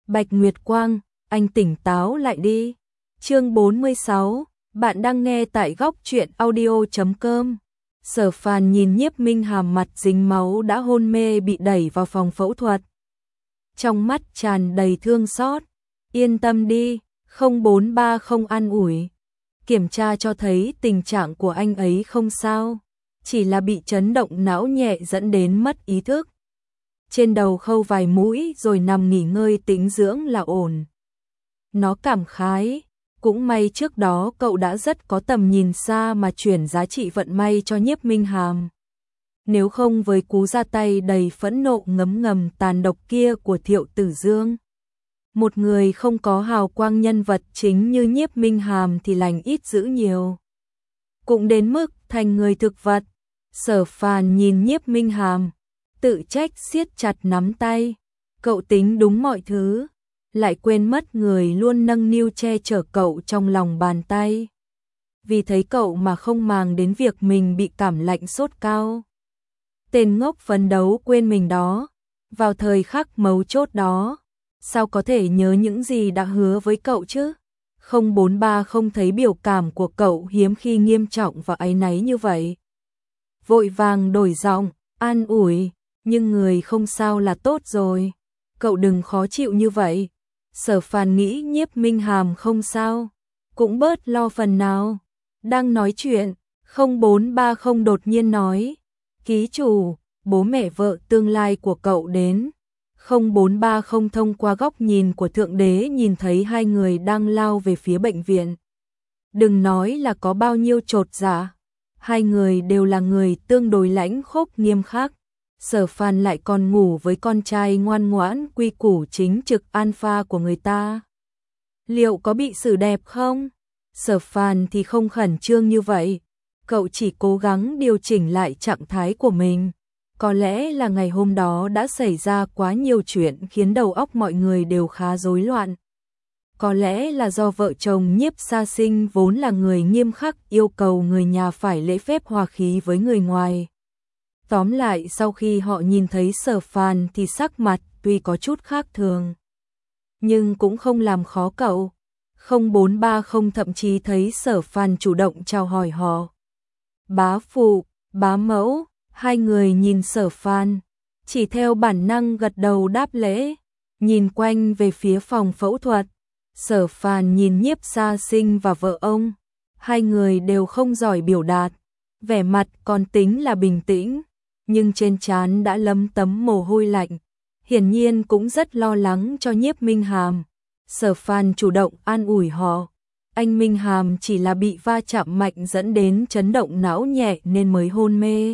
Bạch Nguyệt Quang, anh tỉnh táo lại đi. Chương 46, bạn đang nghe tại góc truyện audio.com. Sở Phàn nhìn Nhiếp Minh Hàm mặt dính máu đã hôn mê bị đẩy vào phòng phẫu thuật. Trong mắt tràn đầy thương xót. Yên tâm đi, 043 không an ủi. Kiểm tra cho thấy tình trạng của anh ấy không sao, chỉ là bị chấn động não nhẹ dẫn đến mất ý thức. Trên đầu khâu vài mũi rồi nằm nghỉ ngơi tĩnh dưỡng là ổn. Nó cảm khái, cũng may trước đó cậu đã rất có tầm nhìn xa mà chuyển giá trị vận may cho Nhiếp Minh Hàm. Nếu không với cú ra tay đầy phẫn nộ ngấm ngầm tàn độc kia của Thiệu Tử Dương, một người không có hào quang nhân vật chính như Nhiếp Minh Hàm thì lành ít dữ nhiều. Cũng đến mức thành người thực vật. Sở Phàn nhìn Nhiếp Minh Hàm, tự trách siết chặt nắm tay. Cậu tính đúng mọi thứ, lại quên mất người luôn nâng niu che chở cậu trong lòng bàn tay. Vì thấy cậu mà không màng đến việc mình bị cảm lạnh sốt cao. Tên ngốc phấn đấu quên mình đó, vào thời khắc mấu chốt đó, sao có thể nhớ những gì đã hứa với cậu chứ? 043 không thấy biểu cảm của cậu hiếm khi nghiêm trọng và áy náy như vậy. Vội vàng đổi giọng, an ủi, nhưng người không sao là tốt rồi. Cậu đừng khó chịu như vậy. Sở Phàn nghĩ Nhiếp Minh Hàm không sao, cũng bớt lo phần nào. Đang nói chuyện, 0430 đột nhiên nói, ký chủ, bố mẹ vợ tương lai của cậu đến. 0430 thông qua góc nhìn của Thượng Đế nhìn thấy hai người đang lao về phía bệnh viện. Đừng nói là có bao nhiêu chột dạ, hai người đều là người tương đối lãnh khốc nghiêm khắc. Sở Phàn lại còn ngủ với con trai ngoan ngoãn quy củ chính trực alpha của người ta. Liệu có bị xử đẹp không? Sở Phàn thì không khẩn trương như vậy. Cậu chỉ cố gắng điều chỉnh lại trạng thái của mình. Có lẽ là ngày hôm đó đã xảy ra quá nhiều chuyện khiến đầu óc mọi người đều khá rối loạn. Có lẽ là do vợ chồng Nhiếp Sa Sinh vốn là người nghiêm khắc yêu cầu người nhà phải lễ phép hòa khí với người ngoài. Tóm lại sau khi họ nhìn thấy Sở Phàn thì sắc mặt tuy có chút khác thường, nhưng cũng không làm khó cậu. 0430 thậm chí thấy Sở Phàn chủ động chào hỏi họ. Bá phụ, bá mẫu, hai người nhìn Sở Phàn, chỉ theo bản năng gật đầu đáp lễ, nhìn quanh về phía phòng phẫu thuật. Sở Phàn nhìn Nhiếp Sa Sinh và vợ ông, hai người đều không giỏi biểu đạt, vẻ mặt còn tính là bình tĩnh, nhưng trên trán đã lấm tấm mồ hôi lạnh, hiển nhiên cũng rất lo lắng cho Nhiếp Minh Hàm. Sở Phàn chủ động an ủi họ, anh Minh Hàm chỉ là bị va chạm mạnh dẫn đến chấn động não nhẹ nên mới hôn mê.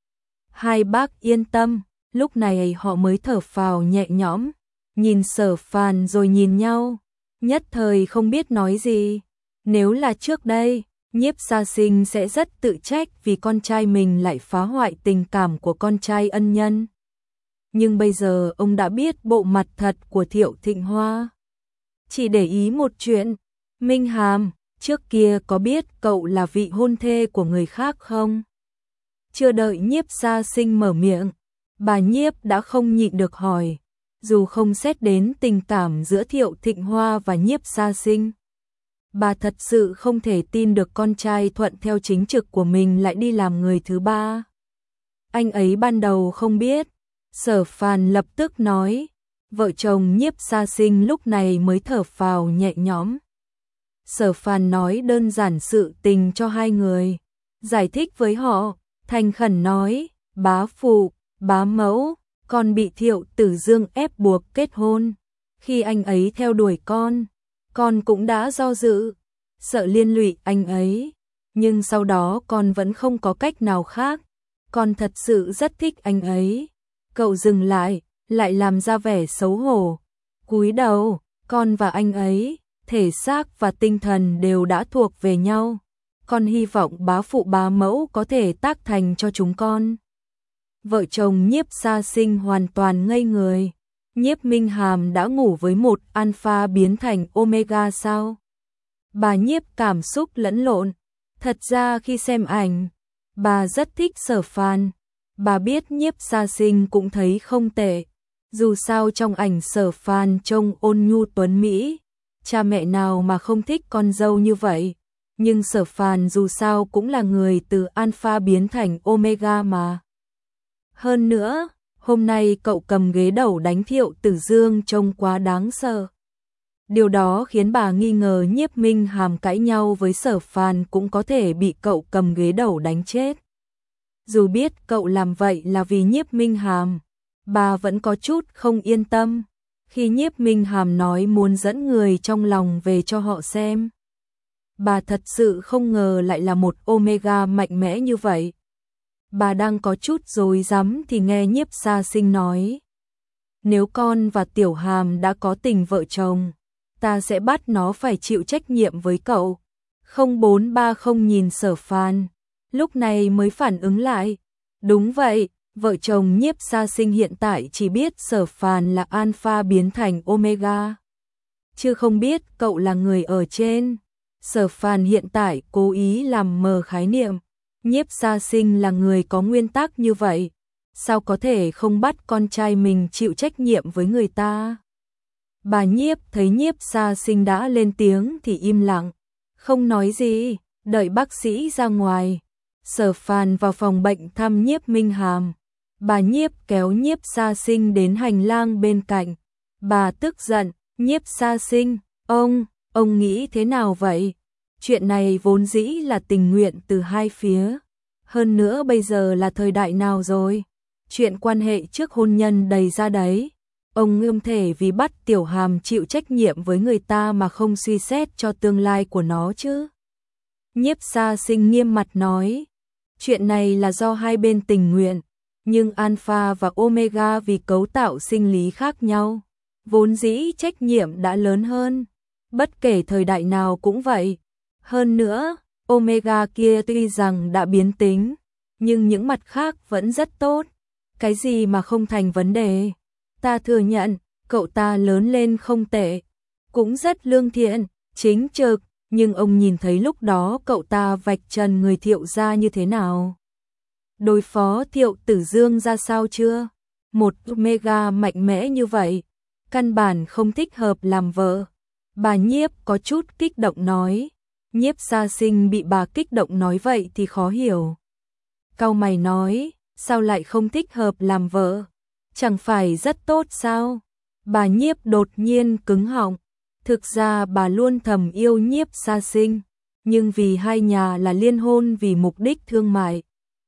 Hai bác yên tâm, lúc này họ mới thở phào nhẹ nhõm, nhìn Sở Phàn rồi nhìn nhau, nhất thời không biết nói gì. Nếu là trước đây, Nhiếp Sa Sinh sẽ rất tự trách vì con trai mình lại phá hoại tình cảm của con trai ân nhân. Nhưng bây giờ ông đã biết bộ mặt thật của Thiệu Thịnh Hoa. Chỉ để ý một chuyện, Minh Hàm, trước kia có biết cậu là vị hôn thê của người khác không? Chưa đợi Nhiếp Sa Sinh mở miệng, bà Nhiếp đã không nhịn được hỏi, dù không xét đến tình cảm giữa Thiệu Thịnh Hoa và Nhiếp Sa Sinh. Bà thật sự không thể tin được con trai thuận theo chính trực của mình lại đi làm người thứ ba. Anh ấy ban đầu không biết. Sở Phàn lập tức nói, vợ chồng Nhiếp Sa Sinh lúc này mới thở phào nhẹ nhõm. Sở Phàn nói đơn giản sự tình cho hai người, giải thích với họ, thành khẩn nói, bá phụ, bá mẫu, con bị Thiệu Tử Dương ép buộc kết hôn. Khi anh ấy theo đuổi con cũng đã do dự, sợ liên lụy anh ấy, nhưng sau đó con vẫn không có cách nào khác, con thật sự rất thích anh ấy. Cậu dừng lại làm ra vẻ xấu hổ, cúi đầu, con và anh ấy, thể xác và tinh thần đều đã thuộc về nhau, con hy vọng bá phụ bá mẫu có thể tác thành cho chúng con. Vợ chồng Nhiếp Sa Sinh hoàn toàn ngây người. Nhiếp Minh Hàm đã ngủ với một alpha biến thành omega sao? Bà Nhiếp cảm xúc lẫn lộn. Thật ra khi xem ảnh, bà rất thích Sở Phàn. Bà biết Nhiếp Sa Sinh cũng thấy không tệ, Dù sao trong ảnh Sở Phan trông ôn nhu tuấn Mỹ, cha mẹ nào mà không thích con dâu như vậy. Nhưng Sở Phan dù sao cũng là người từ Alpha biến thành Omega mà. Hơn nữa, hôm nay cậu cầm ghế đầu đánh Thiệu Tử Dương trông quá đáng sợ. Điều đó khiến bà nghi ngờ Nhiếp Minh Hàm cãi nhau với Sở Phan cũng có thể bị cậu cầm ghế đầu đánh chết. Dù biết cậu làm vậy là vì Nhiếp Minh Hàm, bà vẫn có chút không yên tâm. Khi Nhiếp Minh Hàm nói muốn dẫn người trong lòng về cho họ xem, bà thật sự không ngờ lại là một Omega mạnh mẽ như vậy. Bà đang có chút rối rắm thì nghe Nhiếp Sa Sinh nói: nếu con và Tiểu Hàm đã có tình vợ chồng, ta sẽ bắt nó phải chịu trách nhiệm với cậu. 0430 nhìn Sở Phan, lúc này mới phản ứng lại. Đúng vậy, vợ chồng Nhiếp Sa Sinh hiện tại chỉ biết Sở Phan là Alpha biến thành Omega, chứ không biết cậu là người ở trên. Sở Phan hiện tại cố ý làm mờ khái niệm. Nhiếp Sa Sinh là người có nguyên tắc như vậy, sao có thể không bắt con trai mình chịu trách nhiệm với người ta. Bà Nhiếp thấy Nhiếp Sa Sinh đã lên tiếng thì im lặng, không nói gì, đợi bác sĩ ra ngoài. Sở Phan vào phòng bệnh thăm Nhiếp Minh Hàm. Bà Nhiếp kéo Nhiếp Sa Sinh đến hành lang bên cạnh. Bà tức giận: Nhiếp Sa Sinh, ông nghĩ thế nào vậy? Chuyện này vốn dĩ là tình nguyện từ hai phía. Hơn nữa bây giờ là thời đại nào rồi? Chuyện quan hệ trước hôn nhân đầy ra đấy. Ông ngưỡng thể vì bắt Tiểu Hàm chịu trách nhiệm với người ta mà không suy xét cho tương lai của nó chứ. Nhiếp Sa Sinh nghiêm mặt nói: chuyện này là do hai bên tình nguyện, nhưng Alpha và Omega vì cấu tạo sinh lý khác nhau, vốn dĩ trách nhiệm đã lớn hơn. Bất kể thời đại nào cũng vậy. Hơn nữa, Omega kia tuy rằng đã biến tính, nhưng những mặt khác vẫn rất tốt. Cái gì mà không thành vấn đề. Ta thừa nhận, cậu ta lớn lên không tệ, cũng rất lương thiện, chính trực, nhưng ông nhìn thấy lúc đó cậu ta vạch trần người Thiệu gia như thế nào? Đối phó Thiệu Tử Dương ra sao chưa? Một Omega mạnh mẽ như vậy, căn bản không thích hợp làm vợ. Bà Nhiếp có chút kích động nói. Nhiếp Sa Sinh bị bà kích động nói vậy thì khó hiểu. Cau mày nói: sao lại không thích hợp làm vợ? Chẳng phải rất tốt sao? Bà Nhiếp đột nhiên cứng họng. Thực ra bà luôn thầm yêu Nhiếp Sa Sinh, nhưng vì hai nhà là liên hôn vì mục đích thương mại,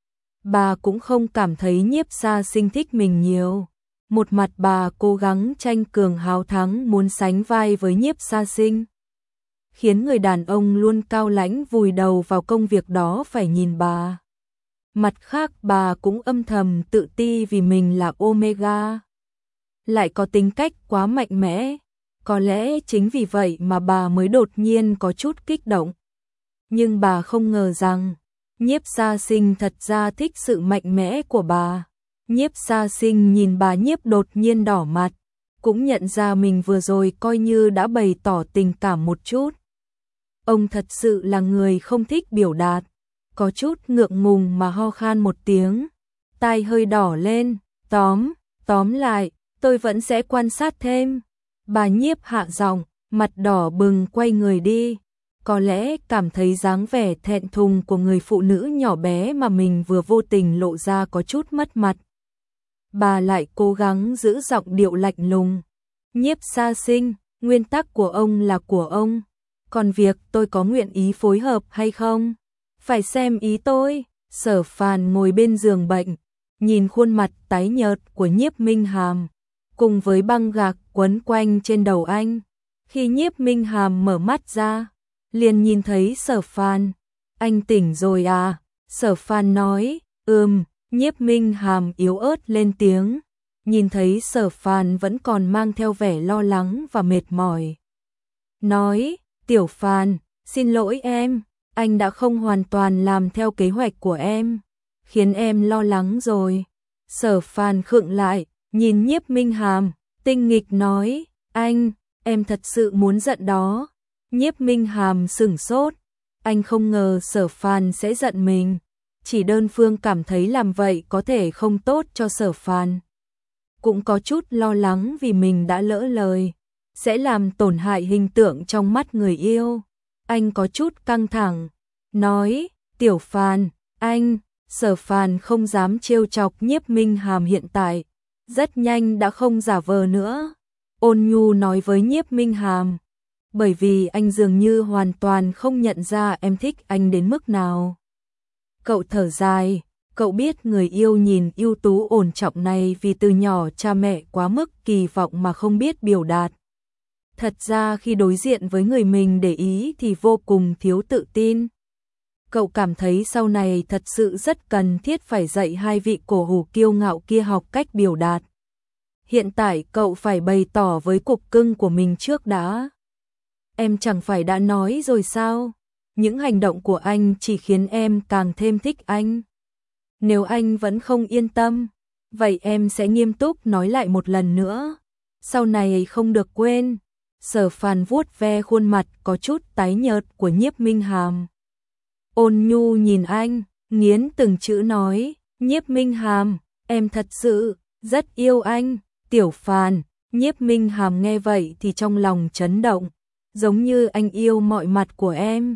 bà cũng không cảm thấy Nhiếp Sa Sinh thích mình nhiều. Một mặt bà cố gắng tranh cường hào thắng muốn sánh vai với Nhiếp Sa Sinh, khiến người đàn ông luôn cao lãnh vùi đầu vào công việc đó phải nhìn bà. Mặt khác bà cũng âm thầm tự ti vì mình là Omega, lại có tính cách quá mạnh mẽ. Có lẽ chính vì vậy mà bà mới đột nhiên có chút kích động. Nhưng bà không ngờ rằng Nhiếp Sa Sinh thật ra thích sự mạnh mẽ của bà. Nhiếp Sa Sinh nhìn bà Nhiếp đột nhiên đỏ mặt, cũng nhận ra mình vừa rồi coi như đã bày tỏ tình cảm một chút. Ông thật sự là người không thích biểu đạt, có chút ngượng ngùng mà ho khan một tiếng, tai hơi đỏ lên. Tóm lại, tôi vẫn sẽ quan sát thêm. Bà Nhiếp hạ giọng, mặt đỏ bừng quay người đi. Có lẽ cảm thấy dáng vẻ thẹn thùng của người phụ nữ nhỏ bé mà mình vừa vô tình lộ ra có chút mất mặt. Bà lại cố gắng giữ giọng điệu lạnh lùng. Nhiếp Sa Sinh, nguyên tắc của ông là của ông, còn việc tôi có nguyện ý phối hợp hay không, phải xem ý tôi. Sở Phan ngồi bên giường bệnh, nhìn khuôn mặt tái nhợt của Nhiếp Minh Hàm, cùng với băng gạc quấn quanh trên đầu anh. Khi Nhiếp Minh Hàm mở mắt ra, liền nhìn thấy Sở Phan. Anh tỉnh rồi à? Sở Phan nói. Nhiếp Minh Hàm yếu ớt lên tiếng, nhìn thấy Sở Phan vẫn còn mang theo vẻ lo lắng và mệt mỏi. Nói: Tiểu Phan, xin lỗi em, anh đã không hoàn toàn làm theo kế hoạch của em, khiến em lo lắng rồi. Sở Phan khựng lại, nhìn Nhiếp Minh Hàm, tinh nghịch nói: em thật sự muốn giận đó. Nhiếp Minh Hàm sửng sốt, anh không ngờ Sở Phan sẽ giận mình, chỉ đơn phương cảm thấy làm vậy có thể không tốt cho Sở Phan. cũng có chút lo lắng vì mình đã lỡ lời, sẽ làm tổn hại hình tượng trong mắt người yêu. Anh có chút căng thẳng, nói, Tiểu Phàn, anh, Sở Phàn không dám trêu chọc Nhiếp Minh Hàm hiện tại, rất nhanh đã không giả vờ nữa. Ôn nhu nói với Nhiếp Minh Hàm, bởi vì anh dường như hoàn toàn không nhận ra em thích anh đến mức nào. Cậu thở dài, cậu biết người yêu nhìn ưu tú ổn trọng này vì từ nhỏ cha mẹ quá mức kỳ vọng mà không biết biểu đạt. Thật ra khi đối diện với người mình để ý thì vô cùng thiếu tự tin. Cậu cảm thấy sau này thật sự rất cần thiết phải dạy hai vị cổ hủ kiêu ngạo kia học cách biểu đạt. Hiện tại cậu phải bày tỏ với cục cưng của mình trước đã. Em chẳng phải đã nói rồi sao? Những hành động của anh chỉ khiến em càng thêm thích anh. Nếu anh vẫn không yên tâm, vậy em sẽ nghiêm túc nói lại một lần nữa. Sau này không được quên. Sở Phàn vuốt ve khuôn mặt có chút tái nhợt của Nhiếp Minh Hàm. Ôn nhu nhìn anh, nghiến từng chữ nói, Nhiếp Minh Hàm, em thật sự rất yêu anh. Tiểu Phàn. Nhiếp Minh Hàm nghe vậy thì trong lòng chấn động, giống như anh yêu mọi mặt của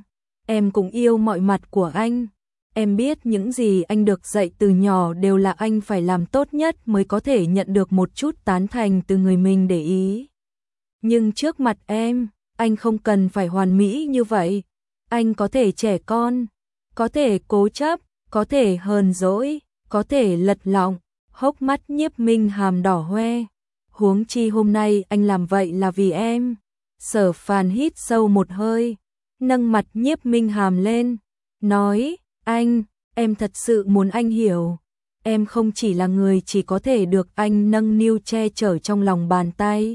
em cũng yêu mọi mặt của anh. Em biết những gì anh được dạy từ nhỏ đều là anh phải làm tốt nhất mới có thể nhận được một chút tán thành từ người mình để ý. Nhưng trước mặt em, anh không cần phải hoàn mỹ như vậy. Anh có thể trẻ con, có thể cố chấp, có thể hờn dỗi, có thể lật lọng. Hốc mắt Nhiếp Minh Hàm đỏ hoe. Huống chi hôm nay anh làm vậy là vì em. Sở Phàn hít sâu một hơi, nâng mặt Nhiếp Minh Hàm lên, nói, anh, em thật sự muốn anh hiểu. Em không chỉ là người chỉ có thể được anh nâng niu che chở trong lòng bàn tay.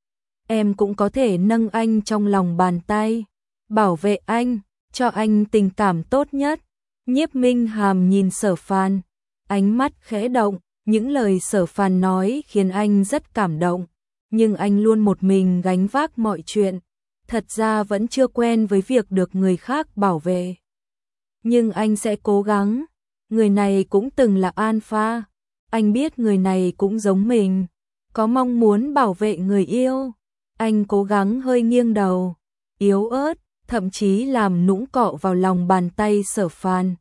Em cũng có thể nâng anh trong lòng bàn tay, bảo vệ anh, cho anh tình cảm tốt nhất. Nhiếp Minh Hàm nhìn Sở Phàn, ánh mắt khẽ động, những lời Sở Phàn nói khiến anh rất cảm động, nhưng anh luôn một mình gánh vác mọi chuyện, thật ra vẫn chưa quen với việc được người khác bảo vệ. Nhưng anh sẽ cố gắng, người này cũng từng là alpha, anh biết người này cũng giống mình, có mong muốn bảo vệ người yêu. Anh cố gắng hơi nghiêng đầu, yếu ớt, thậm chí làm nũng cọ vào lòng bàn tay Sở Phàn.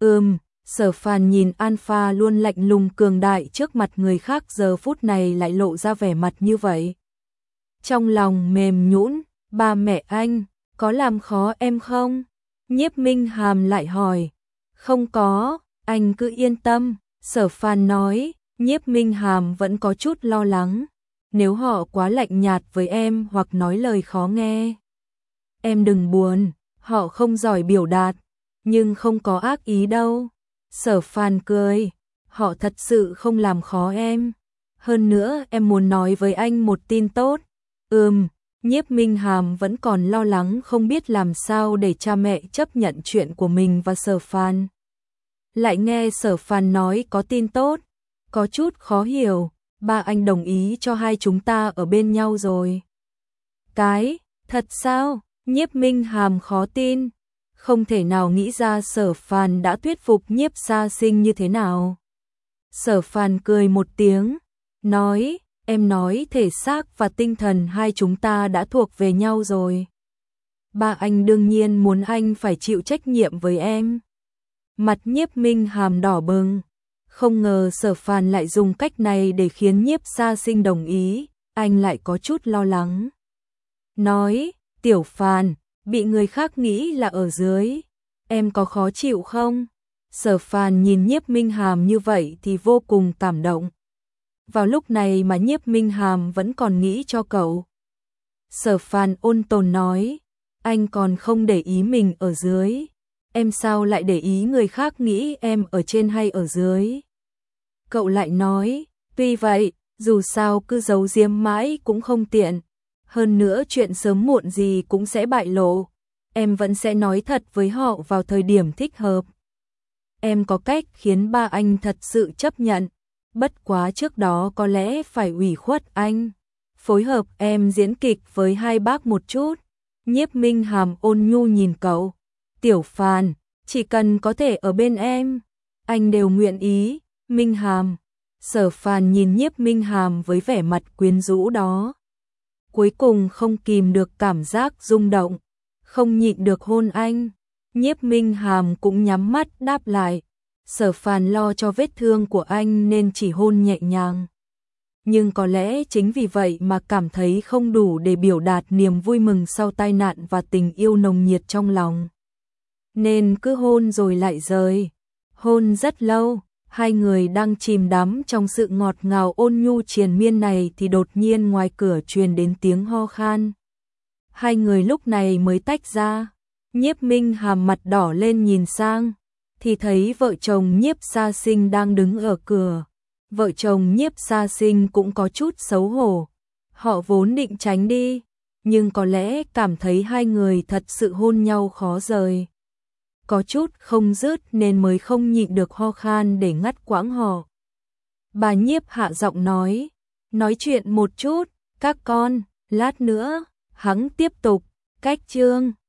Sở Phàn nhìn alpha luôn lạnh lùng cường đại trước mặt người khác giờ phút này lại lộ ra vẻ mặt như vậy. Trong lòng mềm nhũn, ba mẹ anh, có làm khó em không? Nhiếp Minh Hàm lại hỏi. Không có, anh cứ yên tâm, Sở Phàn nói. Nhiếp Minh Hàm vẫn có chút lo lắng, nếu họ quá lạnh nhạt với em hoặc nói lời khó nghe. Em đừng buồn, họ không giỏi biểu đạt, nhưng không có ác ý đâu. Sở Phàn cười, họ thật sự không làm khó em. Hơn nữa em muốn nói với anh một tin tốt. Nhiếp Minh Hàm vẫn còn lo lắng không biết làm sao để cha mẹ chấp nhận chuyện của mình và Sở Phàn. Lại nghe Sở Phàn nói có tin tốt, có chút khó hiểu, ba anh đồng ý cho hai chúng ta ở bên nhau rồi. Cái, thật sao? Nhiếp Minh Hàm khó tin, không thể nào nghĩ ra Sở Phàn đã thuyết phục Nhiếp Sa Sinh như thế nào. Sở Phàn cười một tiếng, nói, em nói thể xác và tinh thần hai chúng ta đã thuộc về nhau rồi. Ba anh đương nhiên muốn anh phải chịu trách nhiệm với em. Mặt Nhiếp Minh Hàm đỏ bừng, không ngờ Sở Phàn lại dùng cách này để khiến Nhiếp Sa Sinh đồng ý, anh lại có chút lo lắng. Nói, Tiểu Phàn, bị người khác nghĩ là ở dưới, em có khó chịu không? Sở Phàn nhìn Nhiếp Minh Hàm như vậy thì vô cùng cảm động. Vào lúc này mà Nhiếp Minh Hàm vẫn còn nghĩ cho cậu. Sở Phàn ôn tồn nói, anh còn không để ý mình ở dưới, em sao lại để ý người khác nghĩ em ở trên hay ở dưới? Cậu lại nói, tuy vậy, dù sao cứ giấu giếm mãi cũng không tiện. Hơn nữa chuyện sớm muộn gì cũng sẽ bại lộ. Em vẫn sẽ nói thật với họ vào thời điểm thích hợp. Em có cách khiến ba anh thật sự chấp nhận. Bất quá trước đó có lẽ phải ủy khuất anh. Phối hợp em diễn kịch với hai bác một chút. Nhiếp Minh Hàm ôn nhu nhìn cậu. Tiểu Phàn, chỉ cần có thể ở bên em, anh đều nguyện ý. Minh Hàm. Sở Phàn nhìn Nhiếp Minh Hàm với vẻ mặt quyến rũ đó. Cuối cùng không kìm được cảm giác rung động, không nhịn được hôn anh. Nhiếp Minh Hàm cũng nhắm mắt đáp lại. Sở Phàn lo cho vết thương của anh nên chỉ hôn nhẹ nhàng. Nhưng có lẽ chính vì vậy mà cảm thấy không đủ để biểu đạt niềm vui mừng sau tai nạn và tình yêu nồng nhiệt trong lòng. Nên cứ hôn rồi lại rời. Hôn rất lâu, hai người đang chìm đắm trong sự ngọt ngào ôn nhu triền miên này thì đột nhiên ngoài cửa truyền đến tiếng ho khan. Hai người lúc này mới tách ra. Nhiếp Minh Hàm mặt đỏ lên nhìn sang, thì thấy vợ chồng Nhiếp Sa Sinh đang đứng ở cửa. Vợ chồng Nhiếp Sa Sinh cũng có chút xấu hổ. Họ vốn định tránh đi, nhưng có lẽ cảm thấy hai người thật sự hôn nhau khó rời. Có chút không dứt nên mới không nhịn được ho khan để ngắt quãng họ. Bà Nhiếp hạ giọng nói chuyện một chút, các con, lát nữa, hắn tiếp tục, cách chương.